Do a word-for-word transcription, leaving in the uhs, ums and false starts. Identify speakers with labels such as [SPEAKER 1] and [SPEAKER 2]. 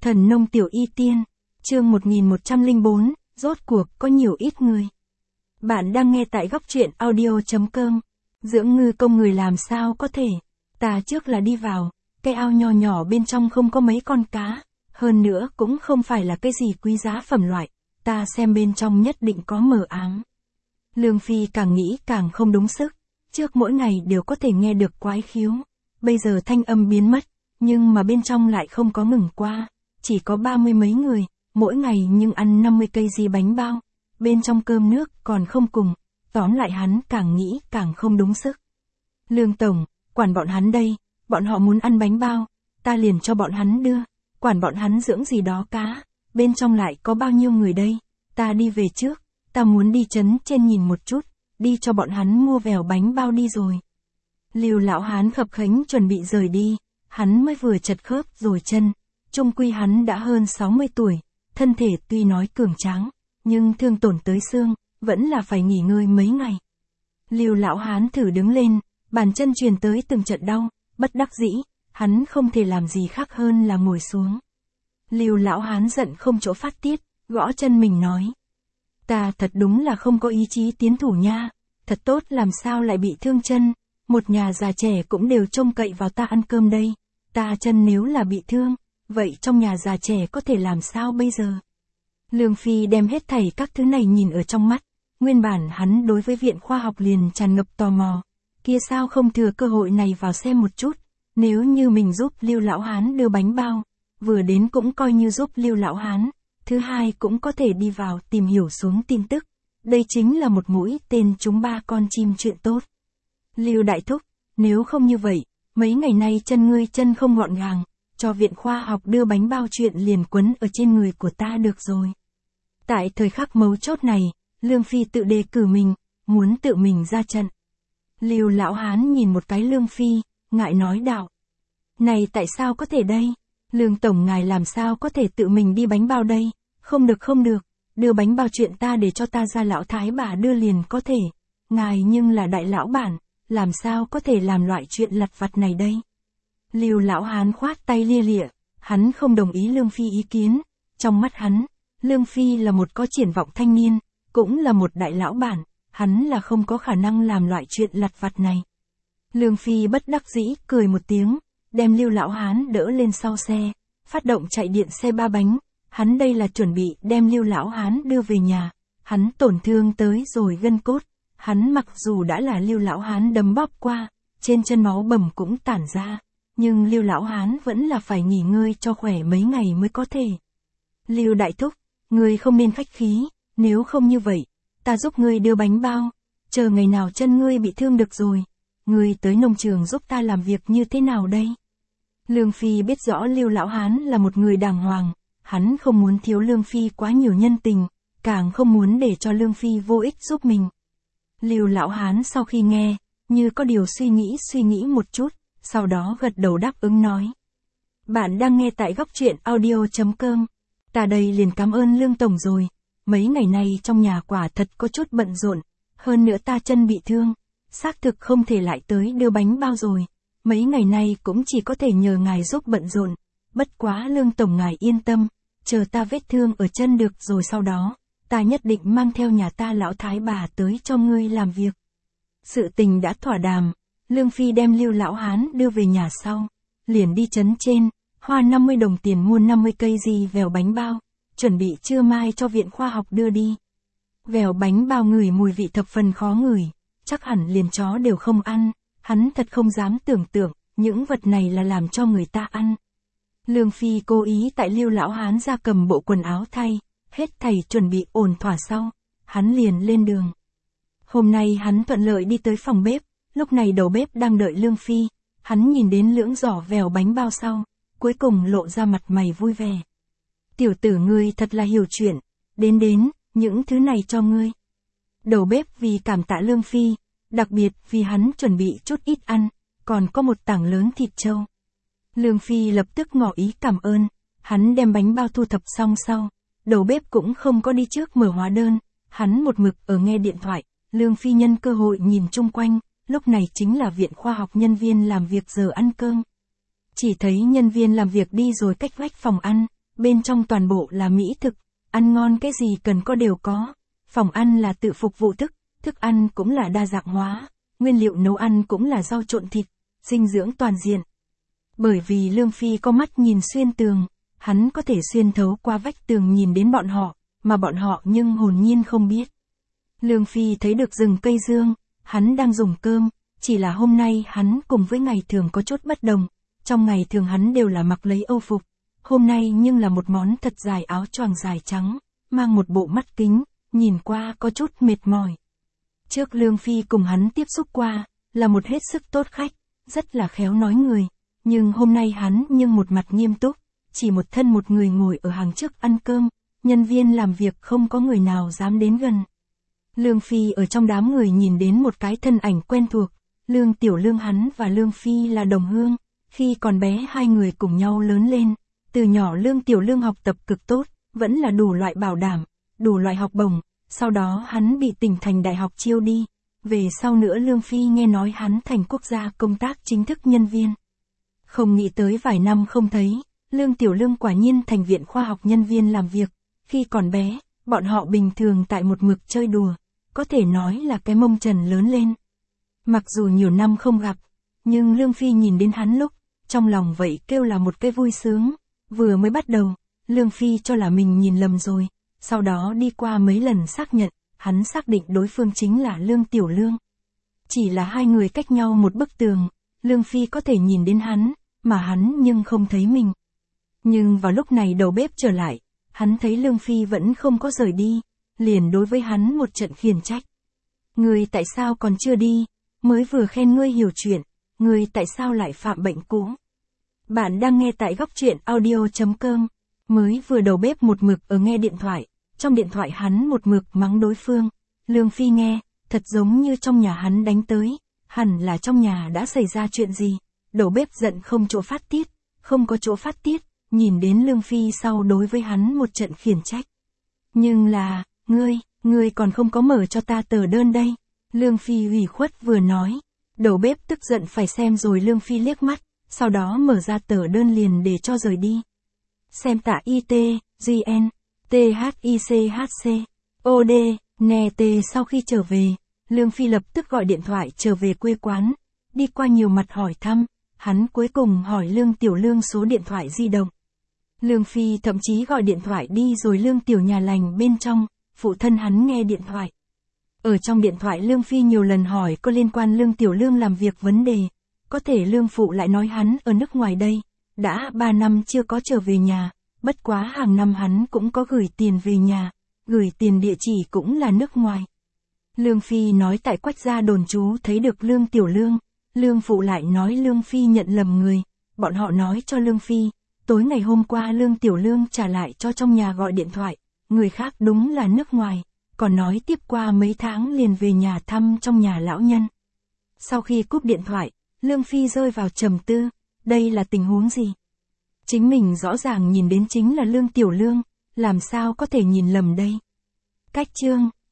[SPEAKER 1] Thần nông tiểu y tiên, chương một nghìn một trăm lẻ bốn, rốt cuộc có nhiều ít người. Bạn đang nghe tại góc truyện audio.com. Dưỡng ngư công người làm sao có thể. Ta trước là đi vào, cái ao nho nhỏ bên trong không có mấy con cá, hơn nữa cũng không phải là cái gì quý giá phẩm loại, ta xem bên trong nhất định có mờ ám. Lương Phi càng nghĩ càng không đúng sức, trước mỗi ngày đều có thể nghe được quái khiếu, bây giờ thanh âm biến mất, nhưng mà bên trong lại không có ngừng qua, chỉ có ba mươi mấy người, mỗi ngày nhưng ăn năm mươi cây gì bánh bao, bên trong cơm nước còn không cùng, tóm lại hắn càng nghĩ càng không đúng sức. Lương Tổng, quản bọn hắn đây, bọn họ muốn ăn bánh bao, ta liền cho bọn hắn đưa, quản bọn hắn dưỡng gì đó cá, bên trong lại có bao nhiêu người đây, ta đi về trước, ta muốn đi trấn trên nhìn một chút, đi cho bọn hắn mua vèo bánh bao đi rồi. Lưu lão hán khập khánh chuẩn bị rời đi, hắn mới vừa chật khớp rồi chân, chung quy hắn đã hơn sáu mươi tuổi, thân thể tuy nói cường tráng, nhưng thương tổn tới xương, vẫn là phải nghỉ ngơi mấy ngày. Lưu lão hán thử đứng lên, bàn chân truyền tới từng trận đau, bất đắc dĩ, hắn không thể làm gì khác hơn là ngồi xuống. Lưu lão hán giận không chỗ phát tiết, gõ chân mình nói: "Ta thật đúng là không có ý chí tiến thủ nha, thật tốt làm sao lại bị thương chân, một nhà già trẻ cũng đều trông cậy vào ta ăn cơm đây, ta chân nếu là bị thương, vậy trong nhà già trẻ có thể làm sao bây giờ?" Lương Phi đem hết thảy các thứ này nhìn ở trong mắt, nguyên bản hắn đối với viện khoa học liền tràn ngập tò mò, kia sao không thừa cơ hội này vào xem một chút, nếu như mình giúp Lưu lão hán đưa bánh bao, vừa đến cũng coi như giúp Lưu lão hán, thứ hai cũng có thể đi vào tìm hiểu xuống tin tức, đây chính là một mũi tên trúng ba con chim chuyện tốt. Lưu đại thúc, nếu không như vậy, mấy ngày nay chân ngươi chân không gọn gàng, cho viện khoa học đưa bánh bao chuyện liền quấn ở trên người của ta được rồi. Tại thời khắc mấu chốt này, Lương Phi tự đề cử mình, muốn tự mình ra trận. Lưu lão hán nhìn một cái Lương Phi, ngại nói đạo: "Này tại sao có thể đây? Lương tổng ngài làm sao có thể tự mình đi bánh bao đây? Không được không được, đưa bánh bao chuyện ta để cho ta ra lão thái bà đưa liền có thể. Ngài nhưng là đại lão bản, làm sao có thể làm loại chuyện lặt vặt này đây?" Lưu lão hán khoát tay lia lịa, hắn không đồng ý Lương Phi ý kiến, trong mắt hắn, Lương Phi là một có triển vọng thanh niên, cũng là một đại lão bản, hắn là không có khả năng làm loại chuyện lặt vặt này. Lương Phi bất đắc dĩ cười một tiếng, đem Lưu lão hán đỡ lên sau xe, phát động chạy điện xe ba bánh, hắn đây là chuẩn bị đem Lưu lão hán đưa về nhà, hắn tổn thương tới rồi gân cốt, hắn mặc dù đã là Lưu lão hán đấm bóp qua, trên chân máu bầm cũng tản ra, nhưng Lưu lão hán vẫn là phải nghỉ ngơi cho khỏe mấy ngày mới có thể. "Lưu đại thúc, ngươi không nên khách khí, nếu không như vậy, ta giúp ngươi đưa bánh bao, chờ ngày nào chân ngươi bị thương được rồi, ngươi tới nông trường giúp ta làm việc như thế nào đây?" Lương Phi biết rõ Lưu lão hán là một người đàng hoàng, hắn không muốn thiếu Lương Phi quá nhiều nhân tình, càng không muốn để cho Lương Phi vô ích giúp mình. Lưu lão hán sau khi nghe, như có điều suy nghĩ suy nghĩ một chút, sau đó gật đầu đáp ứng nói: "Bạn đang nghe tại góc truyện audio.com. Ta đây liền cảm ơn Lương tổng rồi, mấy ngày nay trong nhà quả thật có chút bận rộn, hơn nữa ta chân bị thương, xác thực không thể lại tới đưa bánh bao rồi, mấy ngày nay cũng chỉ có thể nhờ ngài giúp bận rộn, bất quá Lương tổng ngài yên tâm, chờ ta vết thương ở chân được rồi sau đó, ta nhất định mang theo nhà ta lão thái bà tới cho ngươi làm việc." Sự tình đã thỏa đàm, Lương Phi đem Lưu lão hán đưa về nhà sau, liền đi trấn trên, hoa năm mươi đồng tiền mua năm mươi cây gì vèo bánh bao, chuẩn bị trưa mai cho viện khoa học đưa đi. Vèo bánh bao ngửi mùi vị thập phần khó ngửi, chắc hẳn liền chó đều không ăn, hắn thật không dám tưởng tượng, những vật này là làm cho người ta ăn. Lương Phi cố ý tại Lưu lão hán ra cầm bộ quần áo thay, hết thảy chuẩn bị ổn thỏa sau, hắn liền lên đường. Hôm nay hắn thuận lợi đi tới phòng bếp, lúc này đầu bếp đang đợi Lương Phi, hắn nhìn đến lưỡng giỏ vèo bánh bao sau, cuối cùng lộ ra mặt mày vui vẻ. "Tiểu tử ngươi thật là hiểu chuyện, đến đến, những thứ này cho ngươi." Đầu bếp vì cảm tạ Lương Phi, đặc biệt vì hắn chuẩn bị chút ít ăn, còn có một tảng lớn thịt trâu. Lương Phi lập tức ngỏ ý cảm ơn, hắn đem bánh bao thu thập xong sau, đầu bếp cũng không có đi trước mở hóa đơn, hắn một mực ở nghe điện thoại, Lương Phi nhân cơ hội nhìn chung quanh, lúc này chính là viện khoa học nhân viên làm việc giờ ăn cơm. Chỉ thấy nhân viên làm việc đi rồi cách vách phòng ăn, bên trong toàn bộ là mỹ thực, ăn ngon cái gì cần có đều có. Phòng ăn là tự phục vụ thức, thức ăn cũng là đa dạng hóa, nguyên liệu nấu ăn cũng là rau trộn thịt, dinh dưỡng toàn diện. Bởi vì Lương Phi có mắt nhìn xuyên tường, hắn có thể xuyên thấu qua vách tường nhìn đến bọn họ, mà bọn họ nhưng hồn nhiên không biết. Lương Phi thấy được rừng cây dương, hắn đang dùng cơm, chỉ là hôm nay hắn cùng với ngày thường có chút bất đồng, trong ngày thường hắn đều là mặc lấy âu phục, hôm nay nhưng là một món thật dài áo choàng dài trắng, mang một bộ mắt kính, nhìn qua có chút mệt mỏi. Trước Lương Phi cùng hắn tiếp xúc qua, là một hết sức tốt khách, rất là khéo nói người, nhưng hôm nay hắn nhưng một mặt nghiêm túc, chỉ một thân một người ngồi ở hàng trước ăn cơm, nhân viên làm việc không có người nào dám đến gần. Lương Phi ở trong đám người nhìn đến một cái thân ảnh quen thuộc, Lương Tiểu Lương. Hắn và Lương Phi là đồng hương, khi còn bé hai người cùng nhau lớn lên, từ nhỏ Lương Tiểu Lương học tập cực tốt, vẫn là đủ loại bảo đảm, đủ loại học bổng, sau đó hắn bị tỉnh thành đại học chiêu đi, về sau nữa Lương Phi nghe nói hắn thành quốc gia công tác chính thức nhân viên. Không nghĩ tới vài năm không thấy, Lương Tiểu Lương quả nhiên thành viện khoa học nhân viên làm việc, khi còn bé, bọn họ bình thường tại một mực chơi đùa, có thể nói là cái mông trần lớn lên. Mặc dù nhiều năm không gặp, nhưng Lương Phi nhìn đến hắn lúc, trong lòng vậy kêu là một cái vui sướng, vừa mới bắt đầu, Lương Phi cho là mình nhìn lầm rồi, sau đó đi qua mấy lần xác nhận, hắn xác định đối phương chính là Lương Tiểu Lương. Chỉ là hai người cách nhau một bức tường, Lương Phi có thể nhìn đến hắn, mà hắn nhưng không thấy mình. Nhưng vào lúc này đầu bếp trở lại, hắn thấy Lương Phi vẫn không có rời đi, liền đối với hắn một trận khiển trách. Ngươi tại sao còn chưa đi, mới vừa khen ngươi hiểu chuyện, ngươi tại sao lại phạm bệnh cũ? Bạn đang nghe tại góc truyện audio chấm com, mới vừa đầu bếp một mực ở nghe điện thoại, trong điện thoại hắn một mực mắng đối phương, Lương Phi nghe, thật giống như trong nhà hắn đánh tới, hẳn là trong nhà đã xảy ra chuyện gì, đầu bếp giận không chỗ phát tiết, không có chỗ phát tiết, nhìn đến Lương Phi sau đối với hắn một trận khiển trách. Nhưng là, ngươi, ngươi còn không có mở cho ta tờ đơn đây, Lương Phi ủy khuất vừa nói, đầu bếp tức giận phải xem rồi Lương Phi liếc mắt, sau đó mở ra tờ đơn liền để cho rời đi. Xem tạ i tê, giê en, tê hát i xê hát xê, ô đê, nè tê. Sau khi trở về, Lương Phi lập tức gọi điện thoại trở về quê quán, đi qua nhiều mặt hỏi thăm, hắn cuối cùng hỏi Lương Tiểu Lương số điện thoại di động. Lương Phi thậm chí gọi điện thoại đi rồi Lương Tiểu nhà lành bên trong, phụ thân hắn nghe điện thoại. Ở trong điện thoại Lương Phi nhiều lần hỏi có liên quan Lương Tiểu Lương làm việc vấn đề, có thể Lương phụ lại nói hắn ở nước ngoài đây, đã ba năm chưa có trở về nhà, bất quá hàng năm hắn cũng có gửi tiền về nhà, gửi tiền địa chỉ cũng là nước ngoài. Lương Phi nói tại Quách gia đồn trú thấy được Lương Tiểu Lương, Lương phụ lại nói Lương Phi nhận lầm người, bọn họ nói cho Lương Phi, tối ngày hôm qua Lương Tiểu Lương trả lại cho trong nhà gọi điện thoại, người khác đúng là nước ngoài, còn nói tiếp qua mấy tháng liền về nhà thăm trong nhà lão nhân. Sau khi cúp điện thoại, Lương Phi rơi vào trầm tư, đây là tình huống gì? Chính mình rõ ràng nhìn đến chính là Lương Tiểu Lương, làm sao có thể nhìn lầm đây? Cách chương,